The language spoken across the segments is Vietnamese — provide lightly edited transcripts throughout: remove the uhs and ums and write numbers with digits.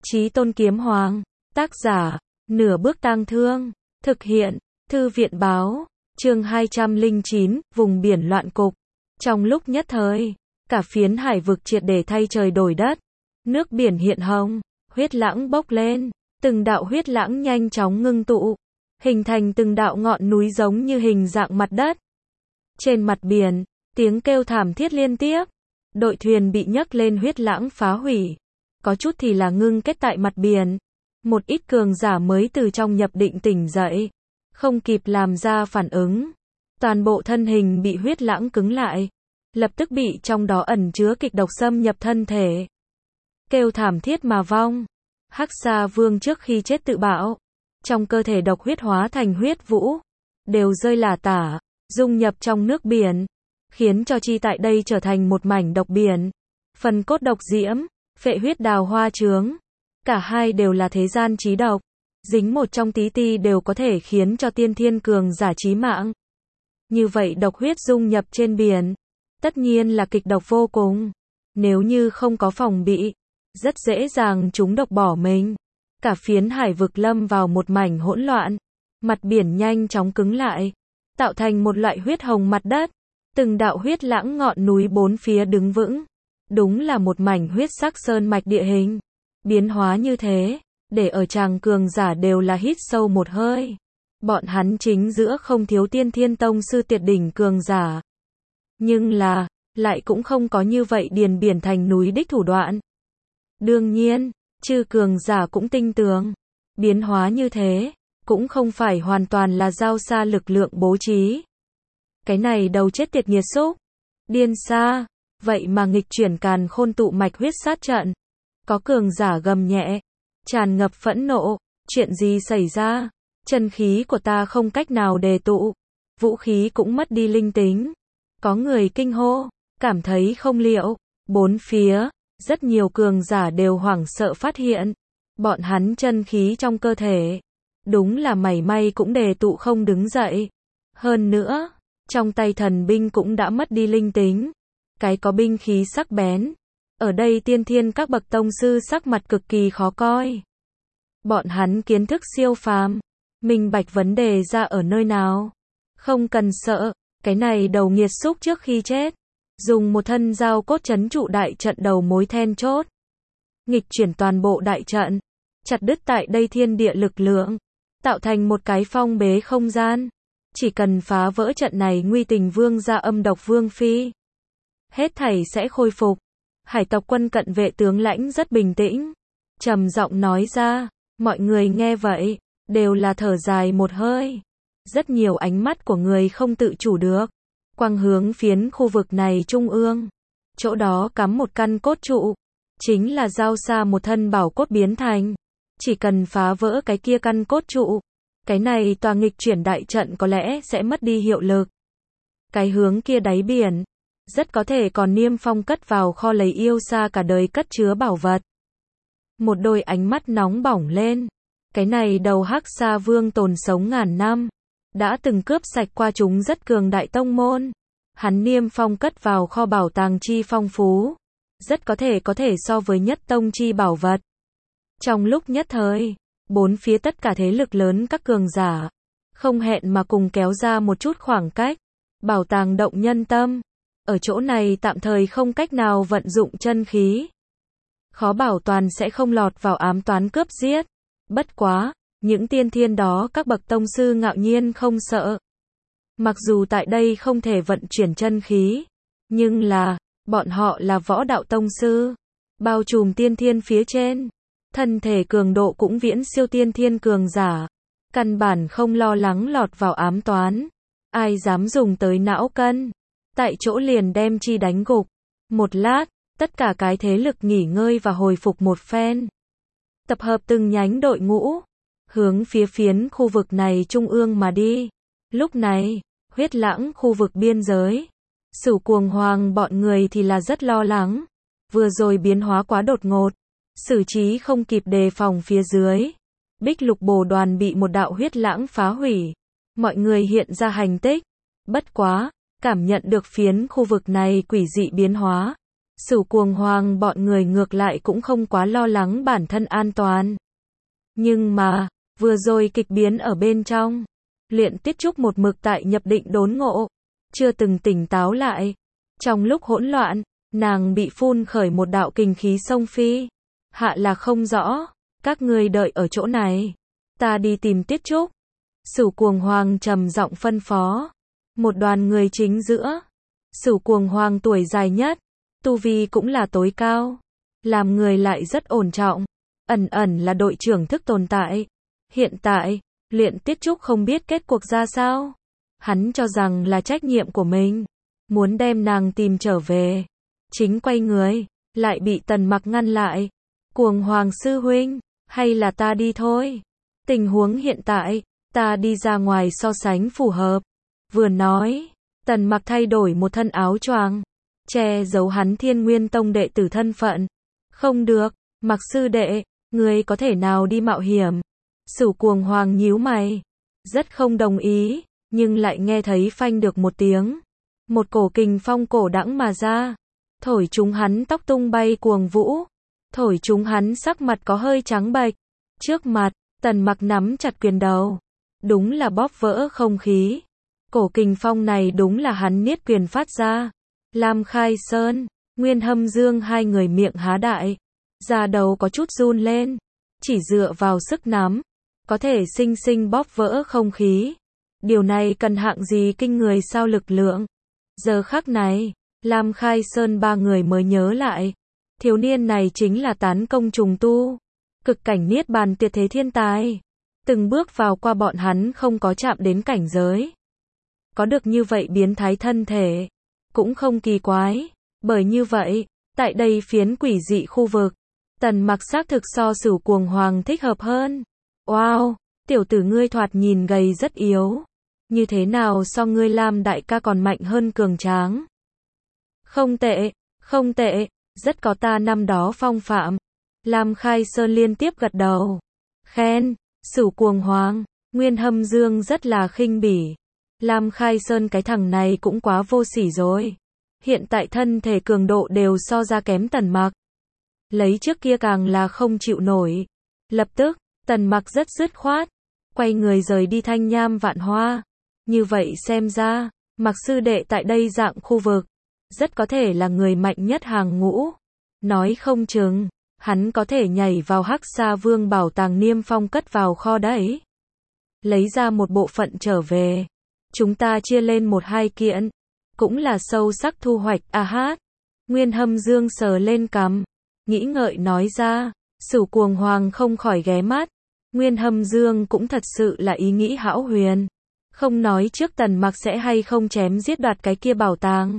Chí Tôn Kiếm Hoàng. Tác giả, Nửa Bước Tang Thương. Thực hiện, Thư viện Báo. Chương 209, vùng biển loạn cục. Trong lúc nhất thời, cả phiến hải vực triệt để thay trời đổi đất. Nước biển hiện hồng, huyết lãng bốc lên, từng đạo huyết lãng nhanh chóng ngưng tụ, hình thành từng đạo ngọn núi giống như hình dạng mặt đất. Trên mặt biển, tiếng kêu thảm thiết liên tiếp, đội thuyền bị nhấc lên huyết lãng phá hủy, có chút thì là ngưng kết tại mặt biển. Một ít cường giả mới từ trong nhập định tỉnh dậy, không kịp làm ra phản ứng, toàn bộ thân hình bị huyết lãng cứng lại, lập tức bị trong đó ẩn chứa kịch độc xâm nhập thân thể. Kêu thảm thiết mà vong. Hắc Sa Vương trước khi chết tự bạo, trong cơ thể độc huyết hóa thành huyết vũ, đều rơi lả tả, dung nhập trong nước biển, khiến cho chi tại đây trở thành một mảnh độc biển. Phần cốt độc diễm, phệ huyết đào hoa trướng, cả hai đều là thế gian chí độc, dính một trong tí ti đều có thể khiến cho tiên thiên cường giả chí mạng. Như vậy độc huyết dung nhập trên biển, tất nhiên là kịch độc vô cùng, nếu như không có phòng bị, rất dễ dàng chúng độc bỏ mình. Cả phiến hải vực lâm vào một mảnh hỗn loạn, mặt biển nhanh chóng cứng lại, tạo thành một loại huyết hồng mặt đất, từng đạo huyết lãng ngọn núi bốn phía đứng vững. Đúng là một mảnh huyết sắc sơn mạch địa hình. Biến hóa như thế, để ở tràng cường giả đều là hít sâu một hơi. Bọn hắn chính giữa không thiếu tiên thiên tông sư tuyệt đỉnh cường giả. Nhưng là, lại cũng không có như vậy điền biển thành núi đích thủ đoạn. Đương nhiên, chư cường giả cũng tinh tường. Biến hóa như thế, cũng không phải hoàn toàn là giao xa lực lượng bố trí. Cái này đầu chết tiệt nghiệt xúc. Điên xa, vậy mà nghịch chuyển càn khôn tụ mạch huyết sát trận. Có cường giả gầm nhẹ, tràn ngập phẫn nộ, chuyện gì xảy ra? Chân khí của ta không cách nào đề tụ, vũ khí cũng mất đi linh tính. Có người kinh hô, cảm thấy không liệu, bốn phía, rất nhiều cường giả đều hoảng sợ phát hiện, bọn hắn chân khí trong cơ thể, đúng là mảy may cũng đề tụ không đứng dậy. Hơn nữa, trong tay thần binh cũng đã mất đi linh tính, cái có binh khí sắc bén. Ở đây tiên thiên các bậc tông sư sắc mặt cực kỳ khó coi. Bọn hắn kiến thức siêu phàm, minh bạch vấn đề ra ở nơi nào. Không cần sợ, cái này đầu nghiệt xúc trước khi chết, dùng một thân dao cốt trấn trụ đại trận đầu mối then chốt. Nghịch chuyển toàn bộ đại trận, chặt đứt tại đây thiên địa lực lượng, tạo thành một cái phong bế không gian. Chỉ cần phá vỡ trận này nguy tình vương gia âm độc vương phi, hết thảy sẽ khôi phục. Hải tộc quân cận vệ tướng lãnh rất bình tĩnh, trầm giọng nói ra. Mọi người nghe vậy, đều là thở dài một hơi. Rất nhiều ánh mắt của người không tự chủ được, quang hướng phiến khu vực này trung ương. Chỗ đó cắm một căn cốt trụ, chính là giao xa một thân bảo cốt biến thành. Chỉ cần phá vỡ cái kia căn cốt trụ, cái này tòa nghịch chuyển đại trận có lẽ sẽ mất đi hiệu lực. Cái hướng kia đáy biển, rất có thể còn niêm phong cất vào kho lấy yêu xa cả đời cất chứa bảo vật. Một đôi ánh mắt nóng bỏng lên. Cái này đầu Hắc Sa Vương tồn sống ngàn năm, đã từng cướp sạch qua chúng rất cường đại tông môn. Hắn niêm phong cất vào kho bảo tàng chi phong phú, rất có thể so với nhất tông chi bảo vật. Trong lúc nhất thời, bốn phía tất cả thế lực lớn các cường giả, không hẹn mà cùng kéo ra một chút khoảng cách. Bảo tàng động nhân tâm. Ở chỗ này tạm thời không cách nào vận dụng chân khí, khó bảo toàn sẽ không lọt vào ám toán cướp giết. Bất quá, những tiên thiên đó các bậc tông sư ngạo nhiên không sợ. Mặc dù tại đây không thể vận chuyển chân khí, nhưng là, bọn họ là võ đạo tông sư, bao trùm tiên thiên phía trên, thân thể cường độ cũng viễn siêu tiên thiên cường giả, căn bản không lo lắng lọt vào ám toán. Ai dám dùng tới não cân, tại chỗ liền đem chi đánh gục. Một lát, tất cả cái thế lực nghỉ ngơi và hồi phục một phen. Tập hợp từng nhánh đội ngũ, hướng phía phiến khu vực này trung ương mà đi. Lúc này, huyết lãng khu vực biên giới, Sửu Cuồng Hoàng bọn người thì là rất lo lắng. Vừa rồi biến hóa quá đột ngột, xử trí không kịp đề phòng phía dưới. Bích Lục Bồ đoàn bị một đạo huyết lãng phá hủy. Mọi người hiện ra hành tích. Bất quá, cảm nhận được phiến khu vực này quỷ dị biến hóa. Sửu Cuồng Hoàng bọn người ngược lại cũng không quá lo lắng bản thân an toàn. Nhưng mà, vừa rồi kịch biến ở bên trong, Luyện Tiết Trúc một mực tại nhập định đốn ngộ, chưa từng tỉnh táo lại. Trong lúc hỗn loạn, nàng bị phun khởi một đạo kình khí xông phi. Hạ là không rõ, các ngươi đợi ở chỗ này, ta đi tìm Tiết Trúc. Sửu Cuồng Hoàng trầm giọng phân phó. Một đoàn người chính giữa, Sửu Cuồng Hoàng tuổi dài nhất, tu vi cũng là tối cao, làm người lại rất ổn trọng, ẩn ẩn là đội trưởng thức tồn tại. Hiện tại, Luyện Tiết Trúc không biết kết cuộc ra sao. Hắn cho rằng là trách nhiệm của mình, muốn đem nàng tìm trở về. Chính quay người, lại bị Tần Mặc ngăn lại. Cuồng Hoàng sư huynh, hay là ta đi thôi? Tình huống hiện tại, ta đi ra ngoài so sánh phù hợp. Vừa nói, Tần Mặc thay đổi một thân áo choàng, che giấu hắn Thiên Nguyên Tông đệ tử thân phận. Không được, Mặc sư đệ, ngươi có thể nào đi mạo hiểm? Sửu Cuồng Hoàng nhíu mày, rất không đồng ý, nhưng lại nghe thấy phanh được một tiếng. Một cổ kình phong cổ đãng mà ra, thổi chúng hắn tóc tung bay cuồng vũ, thổi chúng hắn sắc mặt có hơi trắng bệch. Trước mặt, Tần Mặc nắm chặt quyền đầu, đúng là bóp vỡ không khí. Cổ kình phong này đúng là hắn niết quyền phát ra. Lam Khai Sơn, Nguyên Hâm Dương hai người miệng há đại, da đầu có chút run lên, chỉ dựa vào sức nắm, có thể sinh sinh bóp vỡ không khí. Điều này cần hạng gì kinh người sao lực lượng. Giờ khắc này, Lam Khai Sơn ba người mới nhớ lại, thiếu niên này chính là tán công trùng tu, cực cảnh niết bàn tuyệt thế thiên tài. Từng bước vào qua bọn hắn không có chạm đến cảnh giới. Có được như vậy biến thái thân thể, cũng không kỳ quái. Bởi như vậy, tại đây phiến quỷ dị khu vực, Tần Mặc xác thực so Sửu Cuồng Hoàng thích hợp hơn. Wow, tiểu tử ngươi thoạt nhìn gầy rất yếu. Như thế nào so ngươi Lam đại ca còn mạnh hơn cường tráng? Không tệ, không tệ, rất có ta năm đó phong phạm. Lam Khai Sơn liên tiếp gật đầu. Khen, Sửu Cuồng Hoàng, Nguyên Hâm Dương rất là khinh bỉ. Lam Khai Sơn cái thằng này cũng quá vô sỉ rồi. Hiện tại thân thể cường độ đều so ra kém Tần Mặc. Lấy trước kia càng là không chịu nổi. Lập tức, Tần Mặc rất dứt khoát, quay người rời đi Thanh Nham Vạn Hoa. Như vậy xem ra, Mặc sư đệ tại đây dạng khu vực, rất có thể là người mạnh nhất hàng ngũ. Nói không chừng, hắn có thể nhảy vào Hắc Sa Vương bảo tàng niêm phong cất vào kho đấy. Lấy ra một bộ phận trở về. Chúng ta chia lên 1-2 kiện, cũng là sâu sắc thu hoạch. Hát. Nguyên Hâm Dương sờ lên cằm, nghĩ ngợi nói ra. Sửu Cuồng Hoàng không khỏi ghé mắt. Nguyên Hâm Dương cũng thật sự là ý nghĩ hão huyền. Không nói trước Tần Mặc sẽ hay không chém giết đoạt cái kia bảo tàng.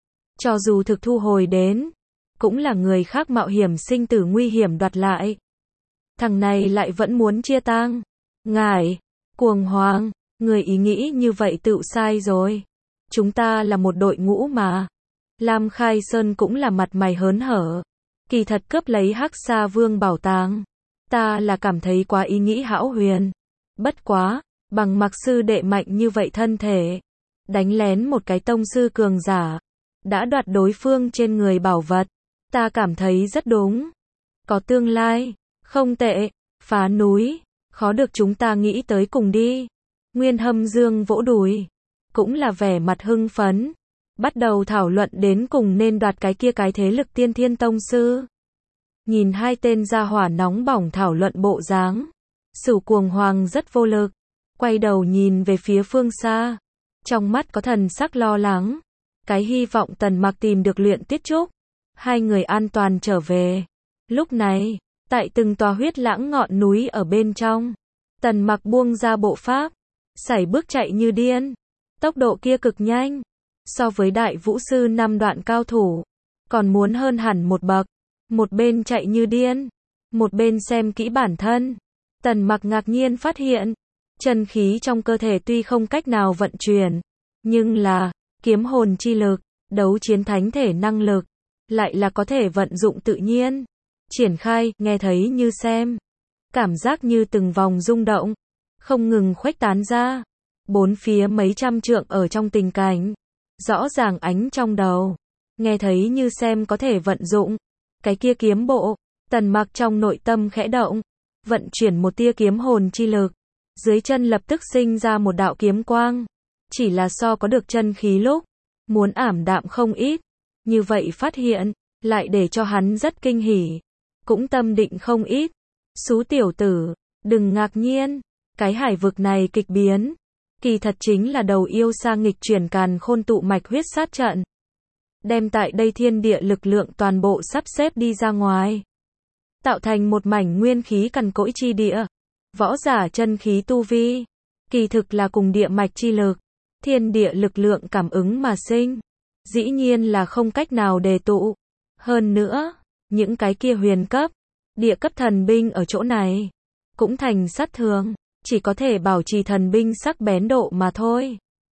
Cho dù thực thu hồi đến, cũng là người khác mạo hiểm sinh tử nguy hiểm đoạt lại. Thằng này lại vẫn muốn chia tang. Ngài, Cuồng Hoàng, người ý nghĩ như vậy tự sai rồi. Chúng ta là một đội ngũ mà. Lam Khai Sơn cũng là mặt mày hớn hở. Kỳ thật cướp lấy Hắc Sa Vương bảo tàng, ta là cảm thấy quá ý nghĩ hão huyền. Bất quá, bằng Mặc sư đệ mạnh như vậy thân thể, đánh lén một cái tông sư cường giả, đã đoạt đối phương trên người bảo vật, ta cảm thấy rất đúng. Có tương lai, không tệ, phá núi, khó được chúng ta nghĩ tới cùng đi. Nguyên Hâm Dương vỗ đùi, cũng là vẻ mặt hưng phấn, bắt đầu thảo luận đến cùng nên đoạt cái kia cái thế lực Tiên Thiên Tông sư. Nhìn hai tên gia hỏa nóng bỏng thảo luận bộ dáng, Sửu Cuồng Hoàng rất vô lực, quay đầu nhìn về phía phương xa, trong mắt có thần sắc lo lắng. Cái hy vọng Tần Mặc tìm được Luyện Tiết Trúc, hai người an toàn trở về. Lúc này, tại từng tòa huyết lãng ngọn núi ở bên trong, Tần Mặc buông ra bộ pháp, sải bước chạy như điên. Tốc độ kia cực nhanh, so với đại vũ sư 5 đoạn cao thủ, còn muốn hơn hẳn một bậc. Một bên chạy như điên, một bên xem kỹ bản thân. Tần Mặc ngạc nhiên phát hiện, chân khí trong cơ thể tuy không cách nào vận chuyển, nhưng là kiếm hồn chi lực, đấu chiến thánh thể năng lực, lại là có thể vận dụng tự nhiên. Triển khai, nghe thấy như xem. Cảm giác như từng vòng rung động, không ngừng khuếch tán ra. Bốn phía mấy trăm trượng ở trong tình cảnh, rõ ràng ánh trong đầu. nghe thấy như xem có thể vận dụng. Cái kia kiếm bộ, Tần Mặc trong nội tâm khẽ động, vận chuyển một tia kiếm hồn chi lực. Dưới chân lập tức sinh ra một đạo kiếm quang. Chỉ là so có được chân khí lúc, muốn ảm đạm không ít. Như vậy phát hiện, lại để cho hắn rất kinh hỉ. Cũng tâm định không ít. Xú tiểu tử, đừng ngạc nhiên. Cái hải vực này kịch biến. Kỳ thật chính là đầu yêu sa nghịch chuyển càn khôn tụ mạch huyết sát trận. Đem tại đây thiên địa lực lượng toàn bộ sắp xếp đi ra ngoài. Tạo thành một mảnh nguyên khí cằn cỗi chi địa. Võ giả chân khí tu vi. Kỳ thực là cùng địa mạch chi lực. Thiên địa lực lượng cảm ứng mà sinh. Dĩ nhiên là không cách nào đề tụ. Hơn nữa, những cái kia huyền cấp, địa cấp thần binh ở chỗ này. Cũng thành sát thương. Chỉ có thể bảo trì thần binh sắc bén độ mà thôi.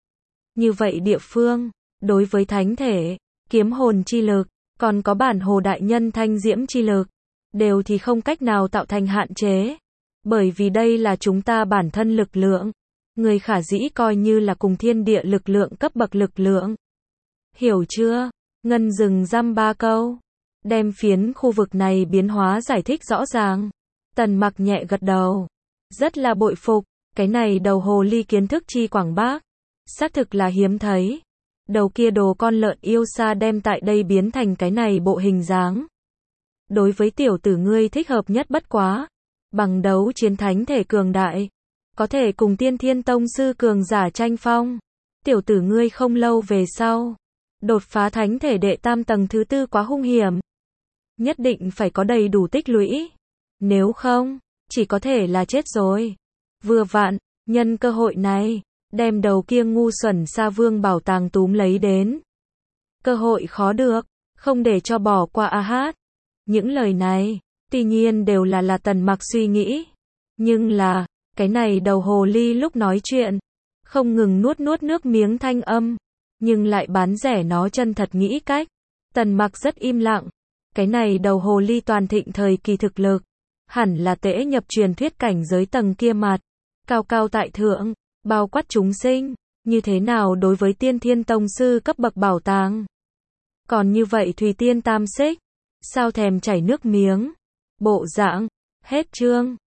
Như vậy địa phương, đối với thánh thể, kiếm hồn chi lực, còn có bản hồ đại nhân thanh diễm chi lực, đều thì không cách nào tạo thành hạn chế. Bởi vì đây là chúng ta bản thân lực lượng. Người khả dĩ coi như là cùng thiên địa lực lượng cấp bậc lực lượng. Hiểu chưa? Ngân dừng dăm 3 câu. Đem phiến khu vực này biến hóa giải thích rõ ràng. Tần Mặc nhẹ gật đầu. Rất là bội phục. Cái này đầu hồ ly kiến thức chi quảng bác. Xác thực là hiếm thấy. Đầu kia đồ con lợn yêu sa đem tại đây biến thành cái này bộ hình dáng. Đối với tiểu tử ngươi thích hợp nhất bất quá. Bằng đấu chiến thánh thể cường đại. Có thể cùng tiên thiên tông sư cường giả tranh phong. Tiểu tử ngươi không lâu về sau. Đột phá thánh thể đệ tam tầng thứ 4 quá hung hiểm. Nhất định phải có đầy đủ tích lũy. Nếu không, chỉ có thể là chết rồi. Vừa vặn, nhân cơ hội này, đem đầu kia ngu xuẩn sa vương bảo tàng túm lấy đến. Cơ hội khó được, không để cho bỏ qua a hát. Những lời này, tuy nhiên đều là Tần Mặc suy nghĩ. Nhưng là, cái này đầu hồ ly lúc nói chuyện, không ngừng nuốt nước miếng thanh âm, nhưng lại bán rẻ nó chân thật nghĩ cách. Tần Mặc rất im lặng. Cái này đầu hồ ly toàn thịnh thời kỳ thực lực, hẳn là tễ nhập truyền thuyết cảnh giới tầng kia mặt, cao cao tại thượng, bao quát chúng sinh, như thế nào đối với tiên thiên tông sư cấp bậc bảo tàng. Còn như vậy Thùy Tiên tam xích, sao thèm chảy nước miếng. Bộ dạng, hết chương.